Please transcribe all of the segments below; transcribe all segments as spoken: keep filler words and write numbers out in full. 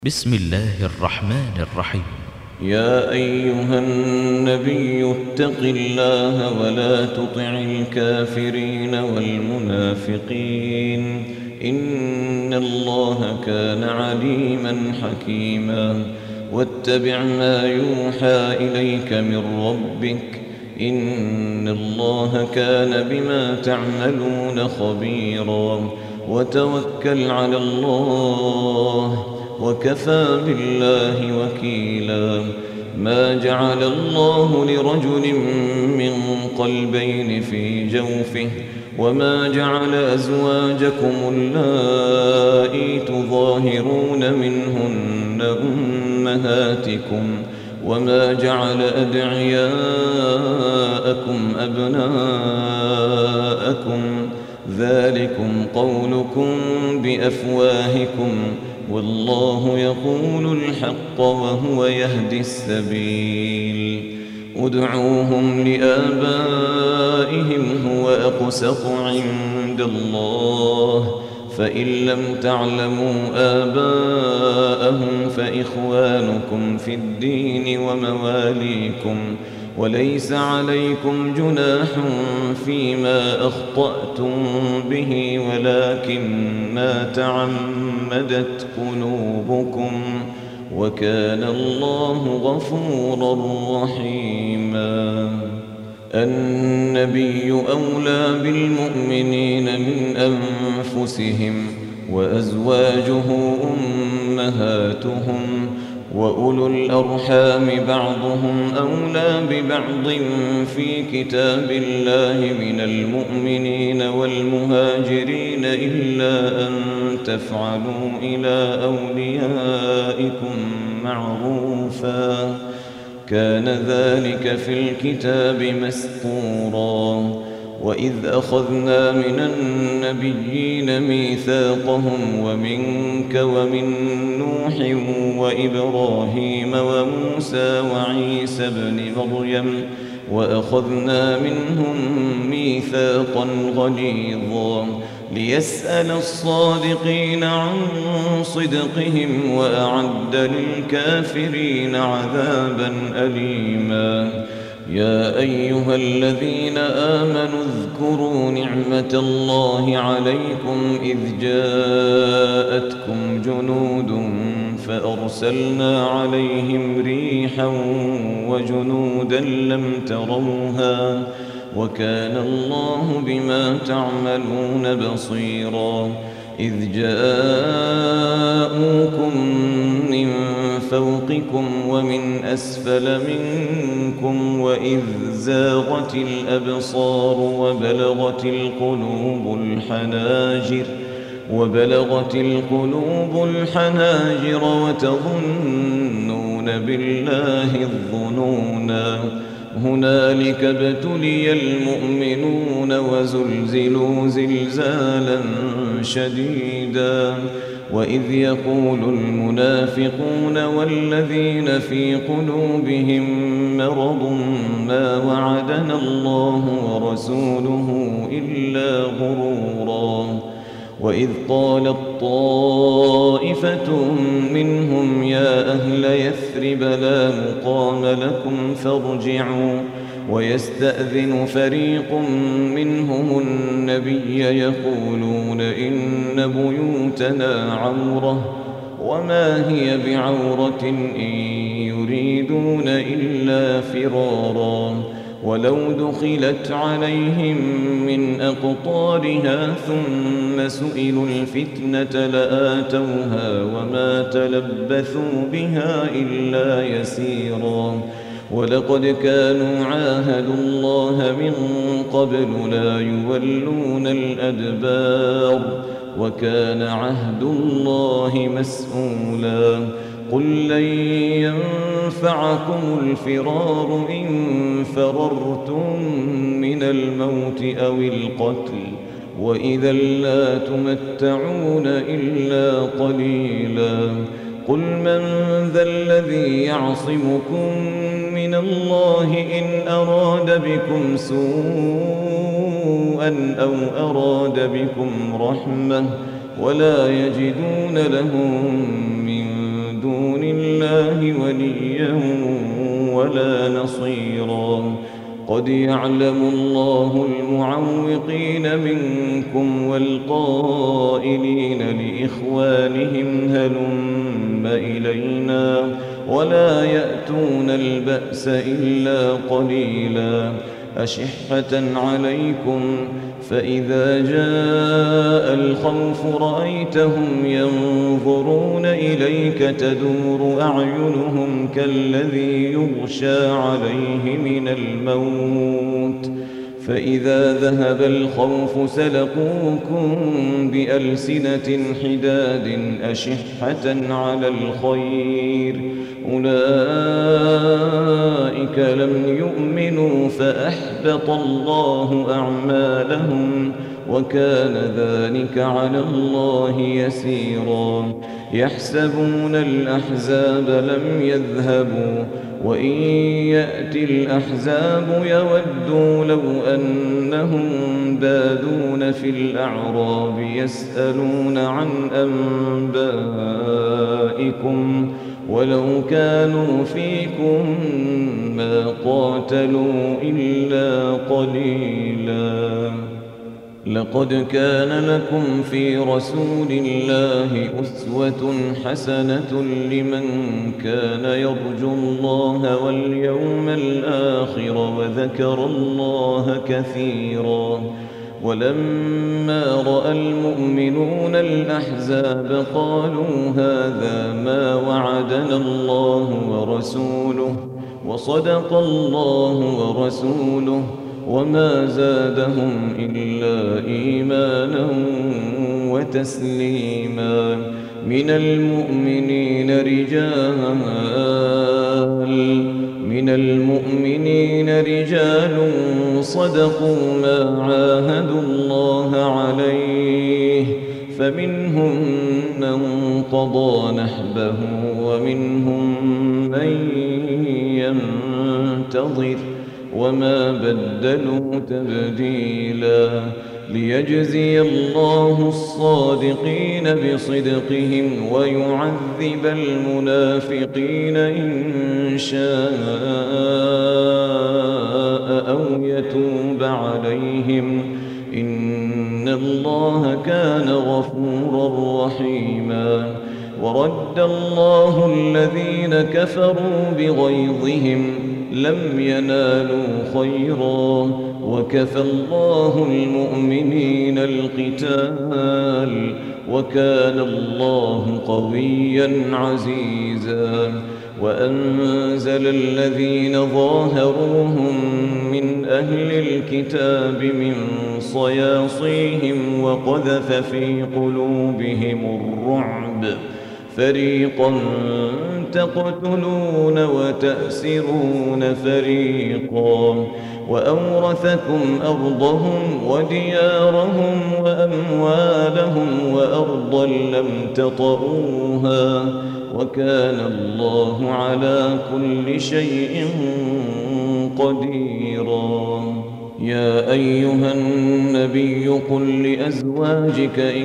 بسم الله الرحمن الرحيم. يا أيها النبي اتق الله ولا تطع الكافرين والمنافقين إن الله كان عليما حكيما. واتبع ما يوحى إليك من ربك إن الله كان بما تعملون خبيرا. وتوكل على الله وكفى بالله وكيلا. ما جعل الله لرجل من قلبين في جوفه وما جعل أزواجكم اللائي تظاهرون منهن أمهاتكم وما جعل أدعياءكم أبناءكم ذلكم قولكم بأفواهكم والله يقول الحق وهو يهدي السبيل. ادعوهم لآبائهم هو أقسط عند الله فإن لم تعلموا آباءهم فإخوانكم في الدين ومواليكم وليس عليكم جناح فيما أخطأتم به ولكن ما تعمدت قلوبكم وكان الله غفورا رحيما. النبي أولى بالمؤمنين من أنفسهم وأزواجه أمهاتهم وأولو الأرحام بعضهم أولى ببعض في كتاب الله من المؤمنين والمهاجرين إلا أن تفعلوا إلى أوليائكم معروفا كان ذلك في الكتاب مسطورا. وإذ أخذنا من النبيين ميثاقهم ومنك ومن نوح وإبراهيم وموسى وعيسى ابن مريم وأخذنا منهم ميثاقا غليظا ليسأل الصادقين عن صدقهم وأعد للكافرين عذابا أليما. يا أيها الذين آمنوا اذكروا نعمة الله عليكم إذ جاءتكم جنود فأرسلنا عليهم ريحا وجنودا لم تروها وكان الله بما تعملون بصيرا. إذ جاءوكم من فوقكم ومن أسفل منكم وإذ زاغت الأبصار وبلغت القلوب الحناجر وبلغت القلوب الحناجر وتظنون بالله الظنونا. هنالك ابتلي المؤمنون وزلزلوا زلزالا شديدا. وإذ يقول المنافقون والذين في قلوبهم مرض ما وعدنا الله ورسوله إلا غرورا. وإذ قالت طائفة منهم يا أهل يثرب لا مقام لكم فارجعوا ويستأذن فريق منهم النبي يقولون إن بيوتنا عورة وما هي بعورة إن يريدون إلا فرارا. ولو دخلت عليهم من أقطارها ثم سئلوا الفتنة لآتوها وما تلبثوا بها إلا يسيرا. ولقد كانوا عاهدوا الله من قبل لا يولون الأدبار وكان عهد الله مسؤولا. قل لن ينفعكم الفرار إن فررتم من الموت أو القتل وإذا لا تمتعون إلا قليلا. قل من ذا الذي يعصمكم من الله إن أراد بكم سوءا أو أراد بكم رحمة ولا يجدون لهم من الله وليا ولا نصيرا. قد يعلم الله المعوقين منكم والقائلين لإخوانهم هلم إلينا ولا يأتون البأس إلا قليلا أشحة عليكم فإذا جاء الخوف رأيتهم ينظرون إليك تدور أعينهم كالذي يغشى عليه من الموت فإذا ذهب الخوف سلقوكم بألسنة حداد أشحة على الخير أولئك لم يؤمنوا فأحبط الله أعمالهم وكان ذلك على الله يسيرا. يحسبون الأحزاب لم يذهبوا وإن يأتي الأحزاب يودوا لو أنهم بادون في الأعراب يسألون عن أنبائكم ولو كانوا فيكم ما قاتلوا إلا قليلا. لقد كان لكم في رسول الله أسوة حسنة لمن كان يرجو الله واليوم الآخر وذكر الله كثيرا. ولما رأى المؤمنون الأحزاب قالوا هذا ما وعدنا الله ورسوله وصدق الله ورسوله وما زادهم إلا إيمانا وتسليما. من المؤمنين رجال من المؤمنين رجال صدقوا ما عاهدوا الله عليه فمنهم من قضى نحبه ومنهم من ينتظر وما بدلوا تبديلا. ليجزي الله الصادقين بصدقهم ويعذب المنافقين إن شاء أو يتوب عليهم إن الله كان غفورا رحيما. ورد الله الذين كفروا بغيظهم لم ينالوا خيرا وكفى الله المؤمنين القتال وكان الله قويا عزيزا. وأنزل الذين ظاهروهم من أهل الكتاب من صياصيهم وقذف في قلوبهم الرعب فريقا تقتلون وتأسرون فريقا وأورثكم أرضهم وديارهم وأموالهم وأرضا لم تطئوها وكان الله على كل شيء قديرا. يا أيها النبي قل لأزواجك إن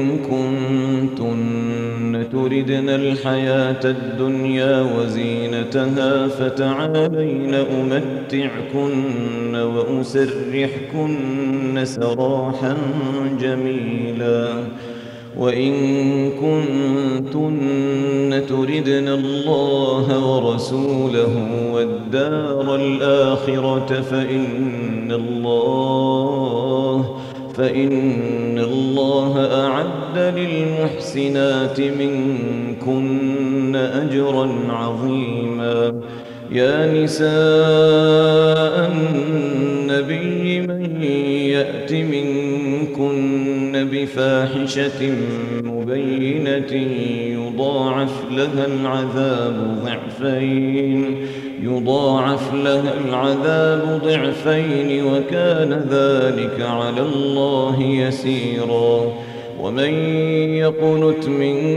كنتن تردن الحياة الدنيا وزينتها فتعالين أمتعكن وأسرحكن سراحا جميلا. وإن كنتن تردن الله ورسوله والدار الآخرة فإن الله فإن الله أعد للمحسنات منكن أجرا عظيما. يا نساء النبي من يأت منكن بفاحشة مبينة يضاعف لها العذاب ضعفين يضاعف لها العذاب ضعفين وكان ذلك على الله يسيرا. ومن يقنت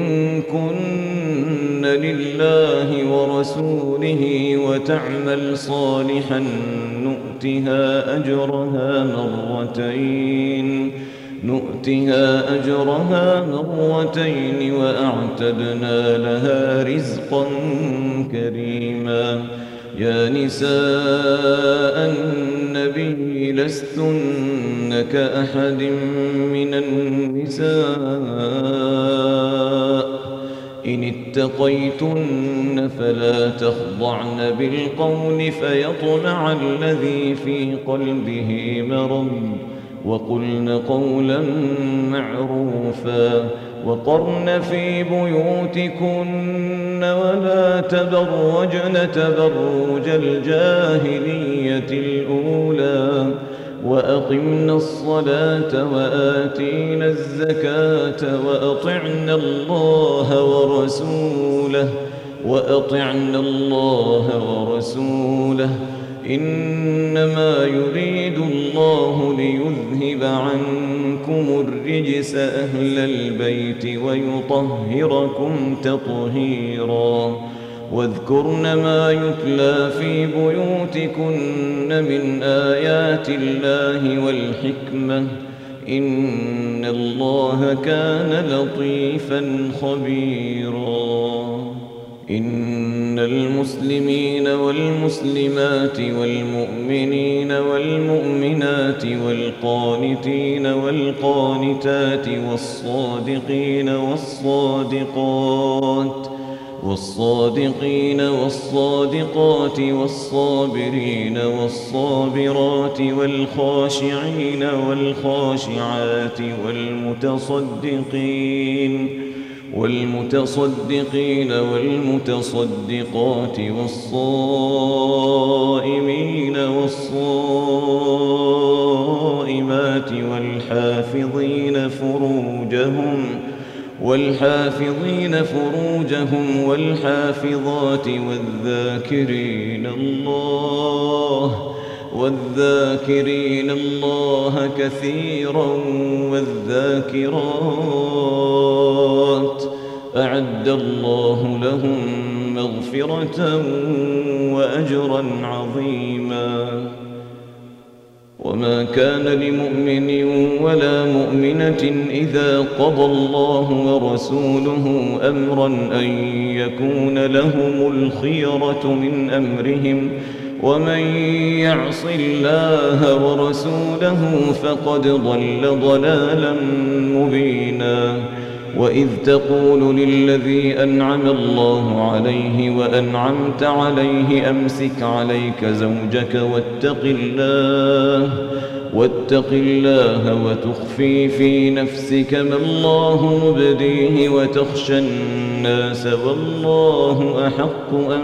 منكن لله ورسوله وتعمل صالحا نؤتها أجرها مرتين نؤتها أجرها مرتين وأعتدنا لها رزقا كريما. يا نساء النبي لستن كأحد من النساء إن اتقيتن فلا تخضعن بالقول فيطمع الذي في قلبه مرض وقلن قولا معروفا. وقرن في بيوتكن ولا تبرجن تبرج الجاهلية الأولى وأقمنا الصلاة وآتينا الزكاة وأطعنا الله ورسوله وأطعنا الله ورسوله إنما يريد الله ليذهب عنكم الرجس أهل البيت ويطهركم تطهيرا. واذكرن ما يتلى في بيوتكن من آيات الله والحكمة إن الله كان لطيفا خبيرا. إن المسلمين والمسلمات والمؤمنين والمؤمنات والقانتين والقانتات والصادقين والصادقات والصادقين والصادقات والصابرين والصابرات والخاشعين والخاشعات والمتصدقين والمتصدقين والمتصدقات والصائمين والصائمات والحافظين فروجهم والحافظين فروجهم والحافظات والذاكرين الله والذاكرين الله كثيرا والذاكرات أعد الله لهم مغفرة وأجرا عظيما. وما كان لمؤمن ولا مؤمنة إذا قضى الله ورسوله أمرا أن يكون لهم الخيرة من أمرهم ومن يعص الله ورسوله فقد ضل ضلالا مبينا. وإذ تقول للذي أنعم الله عليه وأنعمت عليه أمسك عليك زوجك واتق الله واتق الله وتخفي في نفسك ما الله مبديه وتخشى الناس والله أحق أن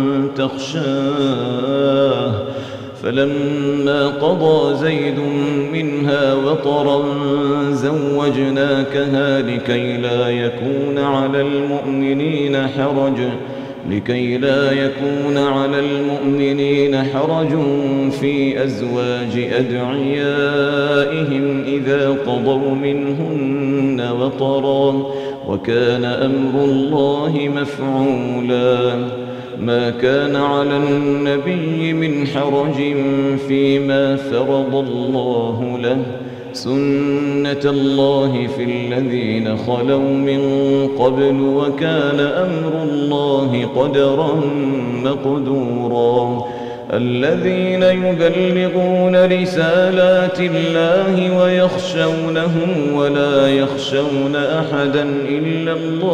تخشاه. فلما قضى زيد منها وطرا زوجناكها لكي لا يكون على المؤمنين حرج لكي لا يكون على المؤمنين حرج في أزواج أدعيائهم إذا قضوا منهن وطرا وكان أمر الله مفعولا. ما كان على النبي من حرج فيما فرض الله له سنة الله في الذين خلوا من قبل وكان أمر الله قدرا مقدورا. الذين يبلغون رسالات الله ويخشونه ولا يخشون أحدا إلا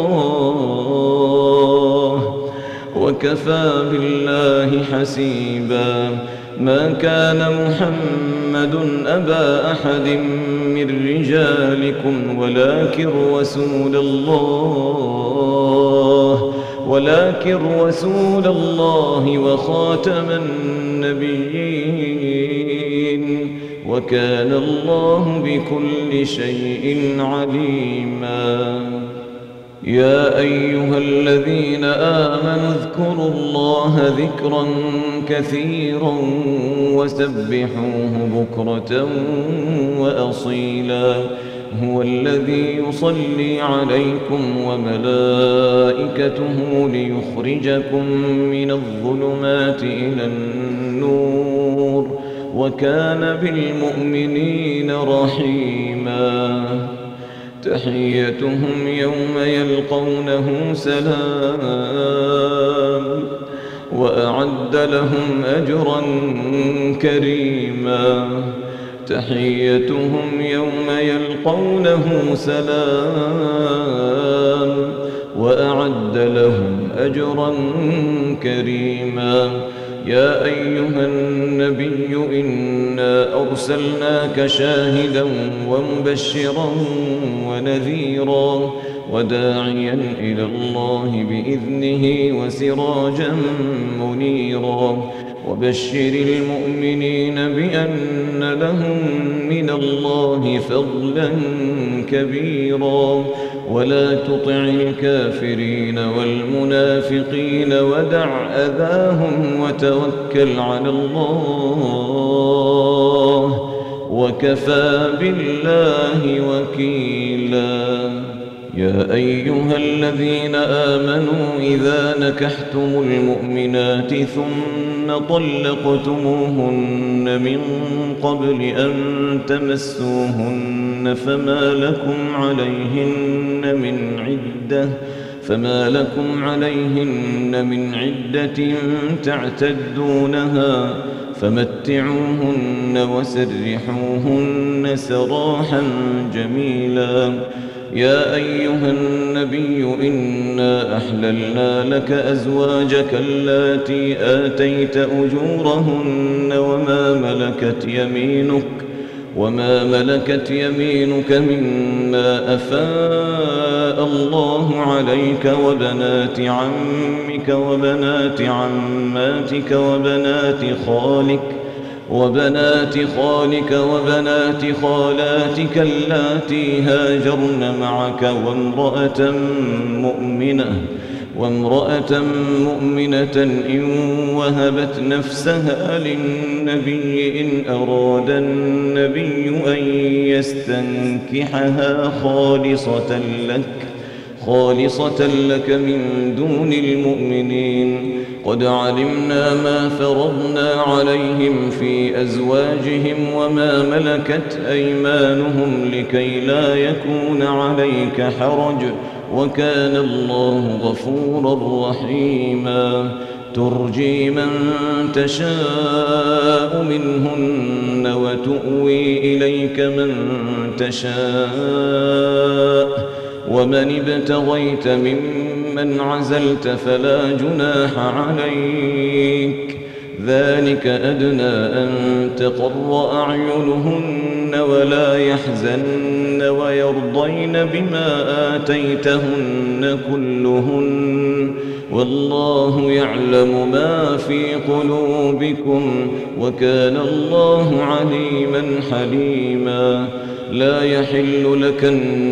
الله وكفى بالله حسيبا. ما كان محمد أبا أحد من رجالكم ولكن رسول الله ولكن رسول الله وخاتم النبيين وكان الله بكل شيء عليما. يا أيها الذين آمنوا اذكروا الله ذكرا كثيرا وسبحوه بكرة وأصيلا. هو الذي يصلي عليكم وملائكته ليخرجكم من الظلمات إلى النور وكان بالمؤمنين رحيما. تحيتهم يوم يلقونه سلام وأعد لهم أجرا كريما. تحيتهم يوم يلقونه سلام وأعد لهم أجرا كريما. يا أيها النبي إنا أرسلناك شاهدا ومبشرا ونذيرا وداعيا إلى الله بإذنه وسراجا منيرا. وبشر المؤمنين بأن لهم من الله فضلا كبيرا. ولا تطع الكافرين والمنافقين ودع أذاهم وتوكل على الله وكفى بالله وكيلا. يا أيها الذين آمنوا إذا نكحتم المؤمنات ثم طلقتموهن من قبل أن تمسوهن فما لكم عليهن من عدة فما لكم عليهن من عدة تعتدونها فمتعوهن وسرحوهن سراحا جميلا. يا أيها النبي إنا أحللنا لك أزواجك اللاتي آتيت أجورهن وما ملكت يمينك وما ملكت يمينك مما أفاء الله عليك وبنات عمك وبنات عماتك وبنات خالك وبنات خالك وبنات خالاتك اللاتي هاجرن معك وامرأة مؤمنة وامرأة مؤمنة إن وهبت نفسها للنبي إن أراد النبي أن يستنكحها خالصة لك خالصة لك من دون المؤمنين. قد علمنا ما فرضنا عليهم في أزواجهم وما ملكت أيمانهم لكي لا يكون عليك حرج وكان الله غفورا رحيما. ترجي من تشاء منهن وتؤوي إليك من تشاء ومن ابتغيت ممن عزلت فلا جناح عليك. ذلك أدنى أن تقر أعينهن ولا يحزن ويرضين بما آتيتهن كلهن والله يعلم ما في قلوبكم وكان الله عليما حليما. لا يحل لك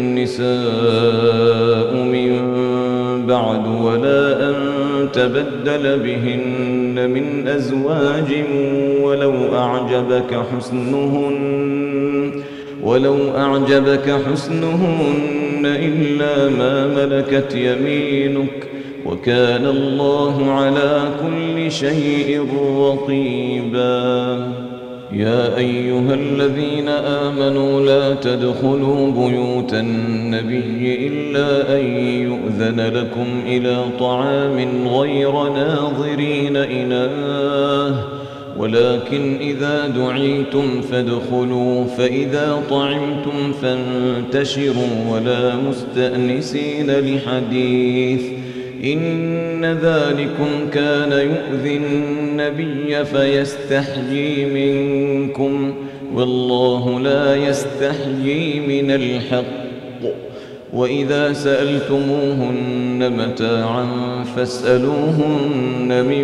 النساء من بعد ولا أن تبدل بهن من أزواج ولو أعجبك حسنهن ولو أعجبك حسنهن إلا ما ملكت يمينك وكان الله على كل شيء رقيبا. يا أيها الذين آمنوا لا تدخلوا بيوت النبي إلا أن يؤذن لكم إلى طعام غير ناظرين إناه ولكن إذا دعيتم فادخلوا فإذا طعمتم فانتشروا ولا مستأنسين لحديث إن ذلكم كان يؤذي النبي فيستحيي منكم والله لا يستحيي من الحق. وإذا سألتموهن متاعا فاسألوهن من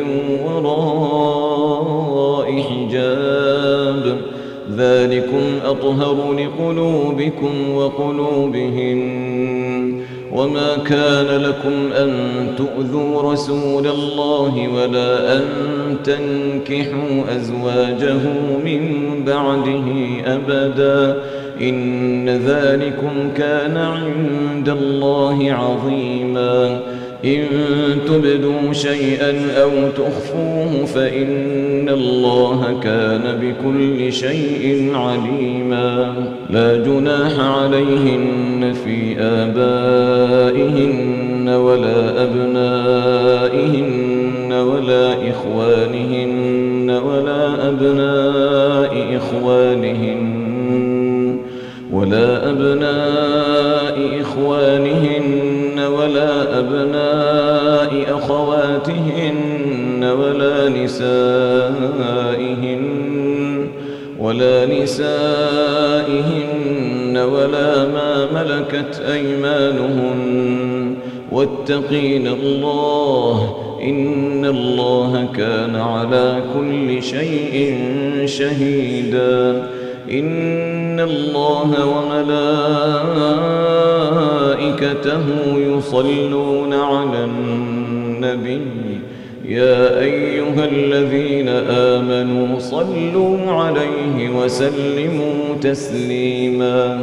وراء حجاب ذلكم أطهر لقلوبكم وقلوبهن. وما كان لكم أن تؤذوا رسول الله ولا أن تنكحوا أزواجه من بعده أبدا إن ذلكم كان عند الله عظيما. إن تبدوا شيئا أو تخفوه فإن الله كان بكل شيء عليما. لا جناح عليهن في آبائهن ولا أبنائهن ولا إخوانهن ولا أبناء إخوانهن ولا أبناء إخوانهن ولا أبناء أخواتهن ولا نسائهن ولا نسائهن ولا ما ملكت أيمانهن واتقين الله إن الله كان على كل شيء شهيدا. إن الله وملائكته يصلون على النبي يا أيها الذين آمنوا صلوا عليه وسلموا تسليما.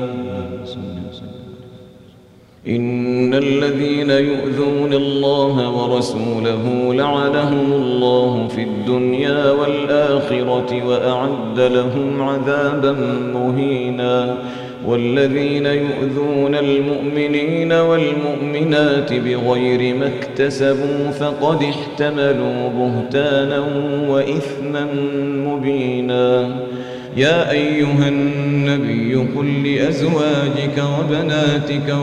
إن الذين يؤذون الله ورسوله لعنهم الله في الدنيا والآخرة وأعد لهم عذابا مهينا. والذين يؤذون المؤمنين والمؤمنات بغير ما اكتسبوا فقد احتملوا بهتانا وإثما مبينا. يا أيها النبي قل لأزواجك وبناتك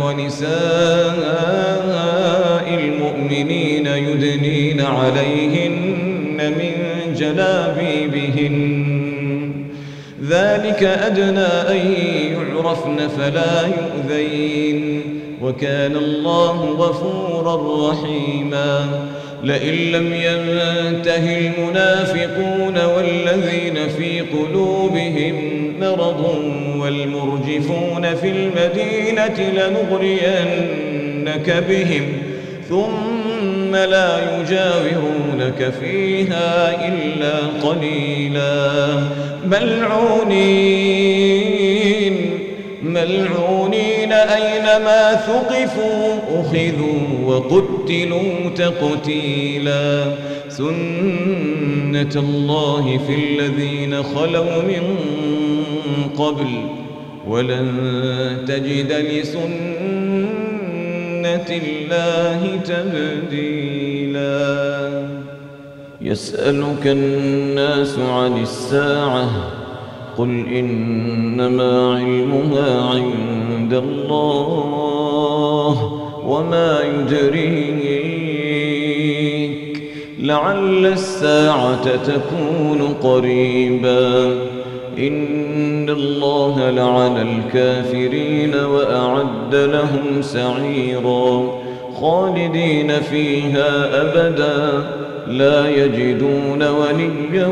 ونساء المؤمنين يدنين عليهن من جلابيبهن ذلك أدنى أن يعرفن فلا يؤذين وكان الله غفورا رحيما. لئن لم ينته المنافقون والذين في قلوبهم مرض والمرجفون في المدينة لنغرينك بهم ثم لا يجاورونك فيها إلا قليلا. ملعونين ملعونين أينما ثقفوا أخذوا وقتلوا تقتيلا. سنة الله في الذين خلوا من قبل ولن تجد لسنة الله تبديلا. يسألك الناس عن الساعة قل إنما علمها عند الله وما يدريك لعل الساعة تكون قريبا. إن الله لعن الكافرين وأعد لهم سعيرا خالدين فيها أبدا لا يجدون وليا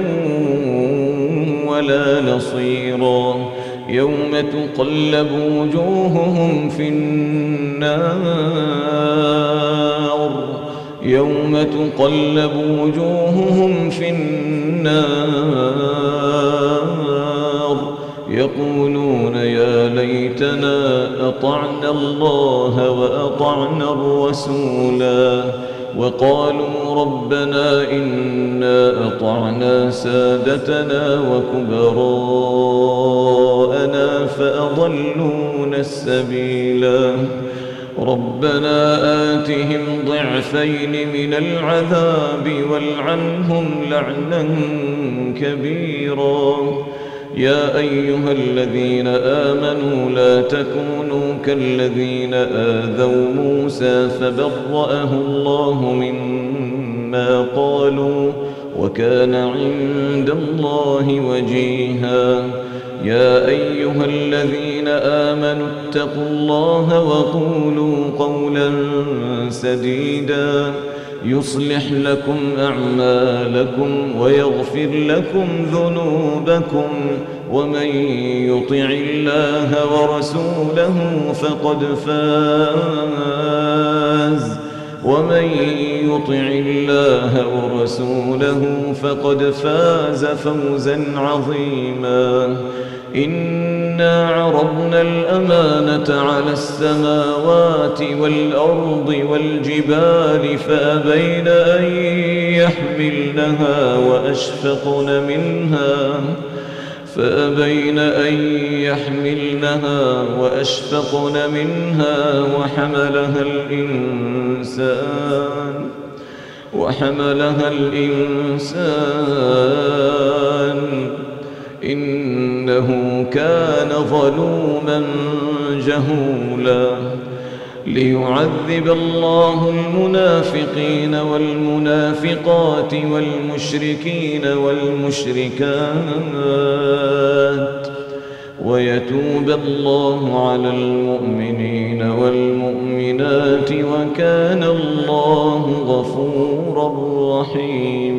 ولا نصيرا. يوم تقلب وجوههم في النار يوم تقلب وجوههم في النار يقولون يا ليتنا أطعنا الله وأطعنا الرسولا وقالوا ربنا إنا أطعنا سادتنا وكبراءنا فأضلونا السبيلا. ربنا آتهم ضعفين من العذاب والعنهم لعنا كبيرا. يا أيها الذين آمنوا لا تكونوا كالذين آذوا موسى فبرأه الله مما قالوا وكان عند الله وجيها. يا أيها الذين آمنوا اتقوا الله وقولوا قولا سديدا يصلح لكم أعمالكم ويغفر لكم ذنوبكم ومن يطع الله ورسوله فقد فاز ومن يطع الله ورسوله فقد فاز فوزا عظيما. إن إنا عرضنا الأمانة على السماوات والأرض والجبال فأبين أن يحملنها وأشفقن منها فأبين أن يحملنها وأشفقن منها وحملها الإنسان وحملها الإنسان إنه كان ظلوما جهولا ليعذب الله المنافقين والمنافقات والمشركين والمشركات ويتوب الله على المؤمنين والمؤمنات وكان الله غفورا رحيما.